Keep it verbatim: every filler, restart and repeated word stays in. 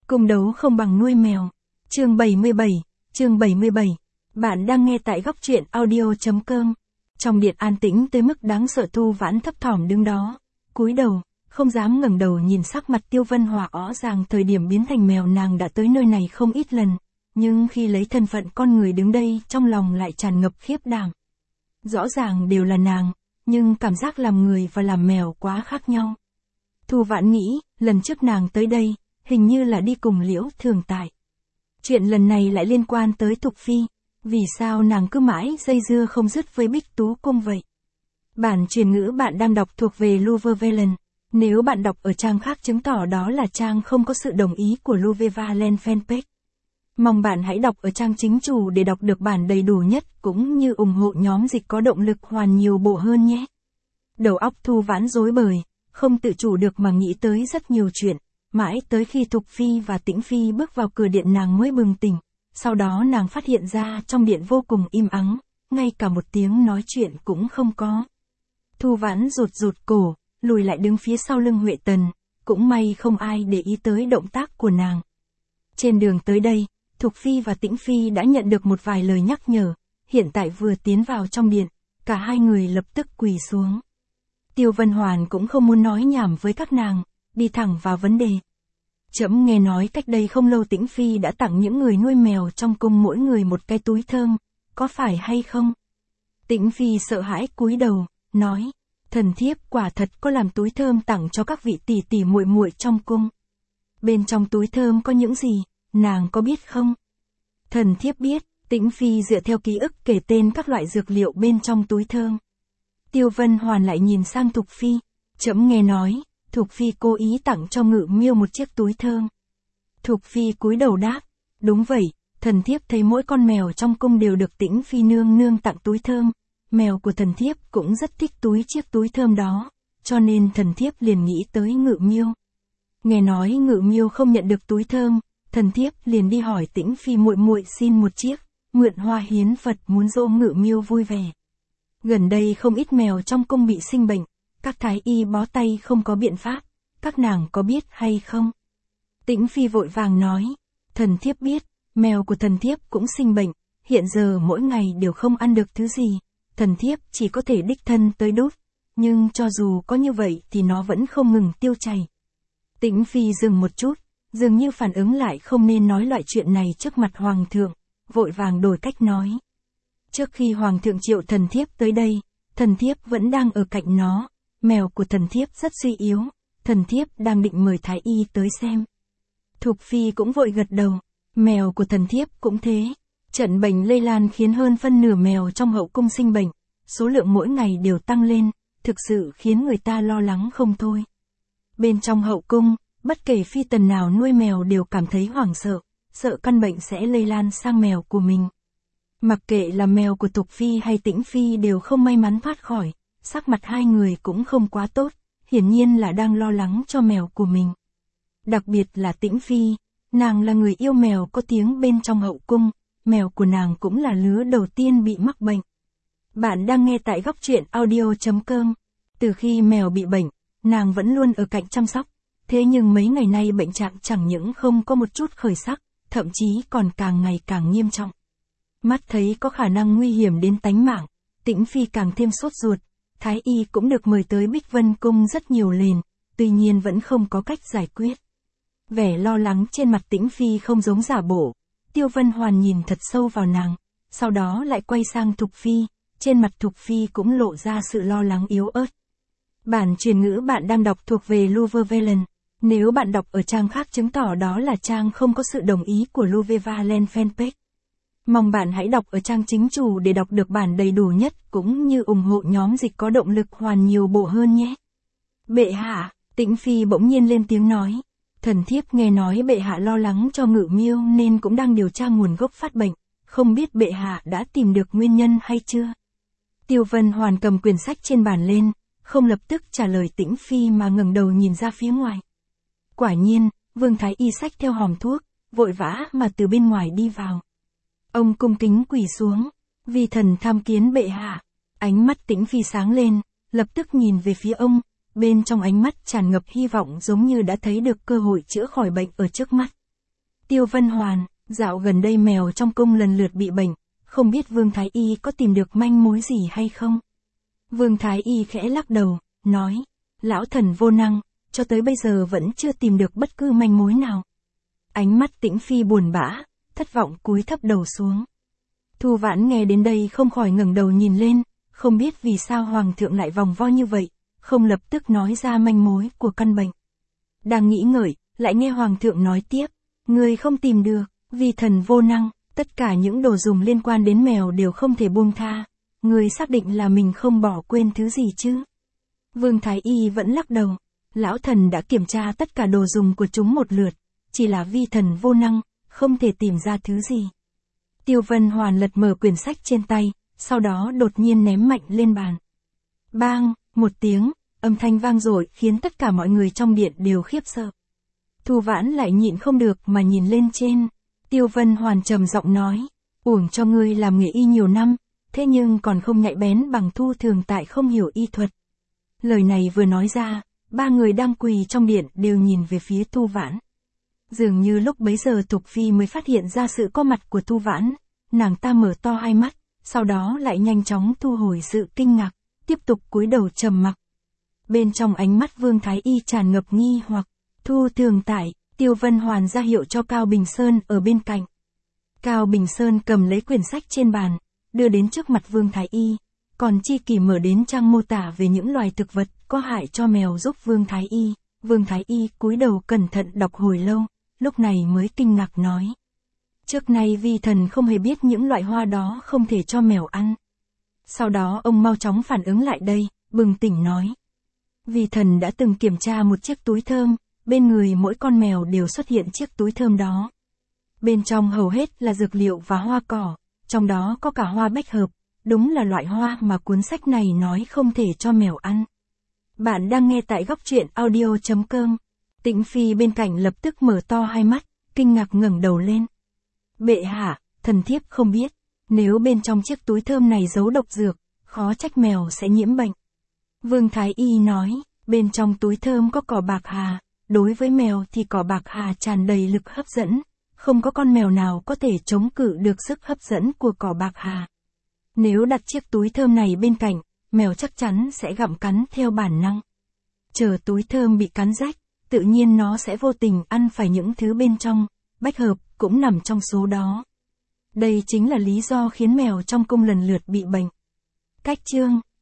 Cung đấu không bằng nuôi mèo. Chương bảy mươi bảy, chương bảy mươi bảy. Bạn đang nghe tại góc truyện audio chấm com. Trong điện an tĩnh tới mức đáng sợ, Thu Vãn thấp thỏm đứng đó, cúi đầu, không dám ngẩng đầu nhìn sắc mặt Tiêu Vân Hòa rõ ràng thời điểm biến thành mèo nàng đã tới nơi này không ít lần, nhưng khi lấy thân phận con người đứng đây trong lòng lại tràn ngập khiếp đảm. Rõ ràng đều là nàng, nhưng cảm giác làm người và làm mèo quá khác nhau. Thu Vãn nghĩ, lần trước nàng tới đây, hình như là đi cùng Liễu Thường Tại. Chuyện lần này lại liên quan tới Thục Phi, vì sao nàng cứ mãi dây dưa không dứt với Bích Tú Cung vậy? Bản truyền ngữ bạn đang đọc thuộc về Louvre Valen. Nếu bạn đọc ở trang khác chứng tỏ đó là trang không có sự đồng ý của Louvre Valen fanpage. Mong bạn hãy đọc ở trang chính chủ để đọc được bản đầy đủ nhất cũng như ủng hộ nhóm dịch có động lực hoàn nhiều bộ hơn nhé. Đầu óc Thu Vãn rối bời, không tự chủ được mà nghĩ tới rất nhiều chuyện, mãi tới khi Thục Phi và Tĩnh Phi bước vào cửa điện nàng mới bừng tỉnh. Sau đó nàng phát hiện ra trong điện vô cùng im ắng, ngay cả một tiếng nói chuyện cũng không có. Thu Vãn rụt rụt cổ, lùi lại đứng phía sau lưng Huệ Tần, cũng may không ai để ý tới động tác của nàng. Trên đường tới đây, Thục Phi và Tĩnh Phi đã nhận được một vài lời nhắc nhở, hiện tại vừa tiến vào trong điện, cả hai người lập tức quỳ xuống. Tiêu Vân Hoàn cũng không muốn nói nhảm với các nàng, đi thẳng vào vấn đề. Trẫm nghe nói cách đây không lâu Tĩnh Phi đã tặng những người nuôi mèo trong cung mỗi người một cái túi thơm, có phải hay không? Tĩnh Phi sợ hãi cúi đầu, nói, thần thiếp quả thật có làm túi thơm tặng cho các vị tỷ tỷ muội muội trong cung. Bên trong túi thơm có những gì, nàng có biết không? Thần thiếp biết. Tĩnh Phi dựa theo ký ức kể tên các loại dược liệu bên trong túi thơm. Tiêu Vân Hoàn lại nhìn sang Thục Phi, trẫm nghe nói, Thục Phi cố ý tặng cho Ngự Miêu một chiếc túi thơm. Thục Phi cúi đầu đáp, đúng vậy, thần thiếp thấy mỗi con mèo trong cung đều được Tĩnh Phi nương nương tặng túi thơm, mèo của thần thiếp cũng rất thích túi chiếc túi thơm đó, cho nên thần thiếp liền nghĩ tới Ngự Miêu. Nghe nói Ngự Miêu không nhận được túi thơm, thần thiếp liền đi hỏi Tĩnh Phi muội muội xin một chiếc, mượn hoa hiến Phật muốn dỗ Ngự Miêu vui vẻ. Gần đây không ít mèo trong cung bị sinh bệnh, các thái y bó tay không có biện pháp, các nàng có biết hay không? Tĩnh Phi vội vàng nói, thần thiếp biết, mèo của thần thiếp cũng sinh bệnh, hiện giờ mỗi ngày đều không ăn được thứ gì, thần thiếp chỉ có thể đích thân tới đút, nhưng cho dù có như vậy thì nó vẫn không ngừng tiêu chảy. Tĩnh Phi dừng một chút, dường như phản ứng lại không nên nói loại chuyện này trước mặt Hoàng thượng, vội vàng đổi cách nói. Trước khi Hoàng thượng triệu thần thiếp tới đây, thần thiếp vẫn đang ở cạnh nó, mèo của thần thiếp rất suy yếu, thần thiếp đang định mời thái y tới xem. Thục Phi cũng vội gật đầu, mèo của thần thiếp cũng thế. Trận bệnh lây lan khiến hơn phân nửa mèo trong hậu cung sinh bệnh, số lượng mỗi ngày đều tăng lên, thực sự khiến người ta lo lắng không thôi. Bên trong hậu cung, bất kể phi tần nào nuôi mèo đều cảm thấy hoảng sợ, sợ căn bệnh sẽ lây lan sang mèo của mình. Mặc kệ là mèo của Thục Phi hay Tĩnh Phi đều không may mắn thoát khỏi, sắc mặt hai người cũng không quá tốt, hiển nhiên là đang lo lắng cho mèo của mình. Đặc biệt là Tĩnh Phi, nàng là người yêu mèo có tiếng bên trong hậu cung, mèo của nàng cũng là lứa đầu tiên bị mắc bệnh. Bạn đang nghe tại góc truyện audio chấm com. Từ khi mèo bị bệnh, nàng vẫn luôn ở cạnh chăm sóc, thế nhưng mấy ngày nay bệnh trạng chẳng những không có một chút khởi sắc, thậm chí còn càng ngày càng nghiêm trọng. Mắt thấy có khả năng nguy hiểm đến tánh mạng, Tĩnh Phi càng thêm sốt ruột, thái y cũng được mời tới Bích Vân Cung rất nhiều lần, tuy nhiên vẫn không có cách giải quyết. Vẻ lo lắng trên mặt Tĩnh Phi không giống giả bộ, Tiêu Vân Hoàn nhìn thật sâu vào nàng, sau đó lại quay sang Thục Phi, trên mặt Thục Phi cũng lộ ra sự lo lắng yếu ớt. Bản truyền ngữ bạn đang đọc thuộc về Louvre Valen. Nếu bạn đọc ở trang khác chứng tỏ đó là trang không có sự đồng ý của Louvre Valen fanpage. Mong bạn hãy đọc ở trang chính chủ để đọc được bản đầy đủ nhất cũng như ủng hộ nhóm dịch có động lực hoàn nhiều bộ hơn nhé. Bệ hạ, Tĩnh Phi bỗng nhiên lên tiếng nói. Thần thiếp nghe nói bệ hạ lo lắng cho Ngự Miêu nên cũng đang điều tra nguồn gốc phát bệnh, không biết bệ hạ đã tìm được nguyên nhân hay chưa? Tiêu Vân Hoàn cầm quyển sách trên bàn lên, không lập tức trả lời Tĩnh Phi mà ngẩng đầu nhìn ra phía ngoài. Quả nhiên, Vương Thái Y xách theo hòm thuốc, vội vã mà từ bên ngoài đi vào. Ông cung kính quỳ xuống, vi thần tham kiến bệ hạ. Ánh mắt Tĩnh Phi sáng lên, lập tức nhìn về phía ông, bên trong ánh mắt tràn ngập hy vọng giống như đã thấy được cơ hội chữa khỏi bệnh ở trước mắt. Tiêu Vân Hoàn, dạo gần đây mèo trong cung lần lượt bị bệnh, không biết Vương Thái Y có tìm được manh mối gì hay không? Vương Thái Y khẽ lắc đầu, nói, lão thần vô năng, cho tới bây giờ vẫn chưa tìm được bất cứ manh mối nào. Ánh mắt Tĩnh Phi buồn bã, thất vọng cúi thấp đầu xuống. Thu Vãn nghe đến đây không khỏi ngẩng đầu nhìn lên, không biết vì sao Hoàng thượng lại vòng vo như vậy, không lập tức nói ra manh mối của căn bệnh. Đang nghĩ ngợi, lại nghe Hoàng thượng nói tiếp, người không tìm được, vì thần vô năng, tất cả những đồ dùng liên quan đến mèo đều không thể buông tha. Người xác định là mình không bỏ quên thứ gì chứ? Vương Thái Y vẫn lắc đầu, lão thần đã kiểm tra tất cả đồ dùng của chúng một lượt, chỉ là vi thần vô năng, không thể tìm ra thứ gì. Tiêu Vân Hoàn lật mở quyển sách trên tay, sau đó đột nhiên ném mạnh lên bàn. Bang, một tiếng, âm thanh vang dội khiến tất cả mọi người trong điện đều khiếp sợ. Thu Vãn lại nhịn không được mà nhìn lên trên. Tiêu Vân Hoàn trầm giọng nói, uổng cho ngươi làm nghề y nhiều năm, thế nhưng còn không nhạy bén bằng Thu Thường Tại không hiểu y thuật. Lời này vừa nói ra, ba người đang quỳ trong điện đều nhìn về phía Thu Vãn. Dường như lúc bấy giờ Thục Phi mới phát hiện ra sự có mặt của Thu Vãn, nàng ta mở to hai mắt, sau đó lại nhanh chóng thu hồi sự kinh ngạc, tiếp tục cúi đầu trầm mặc. Bên trong ánh mắt Vương Thái Y tràn ngập nghi hoặc, Thu Thường Tại, Tiêu Vân Hoàn ra hiệu cho Cao Bình Sơn ở bên cạnh. Cao Bình Sơn cầm lấy quyển sách trên bàn, đưa đến trước mặt Vương Thái Y, còn Chi Kỳ mở đến trang mô tả về những loài thực vật có hại cho mèo giúp Vương Thái Y. Vương Thái Y cúi đầu cẩn thận đọc hồi lâu, lúc này mới kinh ngạc nói. Trước nay vi thần không hề biết những loại hoa đó không thể cho mèo ăn. Sau đó ông mau chóng phản ứng lại đây, bừng tỉnh nói. Vi thần đã từng kiểm tra một chiếc túi thơm, bên người mỗi con mèo đều xuất hiện chiếc túi thơm đó. Bên trong hầu hết là dược liệu và hoa cỏ, trong đó có cả hoa bách hợp, đúng là loại hoa mà cuốn sách này nói không thể cho mèo ăn. Bạn đang nghe tại góc truyện audio chấm com. Tĩnh Phi bên cạnh lập tức mở to hai mắt, kinh ngạc ngẩng đầu lên. Bệ hạ, thần thiếp không biết, nếu bên trong chiếc túi thơm này giấu độc dược, khó trách mèo sẽ nhiễm bệnh. Vương Thái Y nói, bên trong túi thơm có cỏ bạc hà, đối với mèo thì cỏ bạc hà tràn đầy lực hấp dẫn, không có con mèo nào có thể chống cự được sức hấp dẫn của cỏ bạc hà. Nếu đặt chiếc túi thơm này bên cạnh, mèo chắc chắn sẽ gặm cắn theo bản năng. Chờ túi thơm bị cắn rách, tự nhiên nó sẽ vô tình ăn phải những thứ bên trong, bách hợp cũng nằm trong số đó. Đây chính là lý do khiến mèo trong cung lần lượt bị bệnh. Cách chương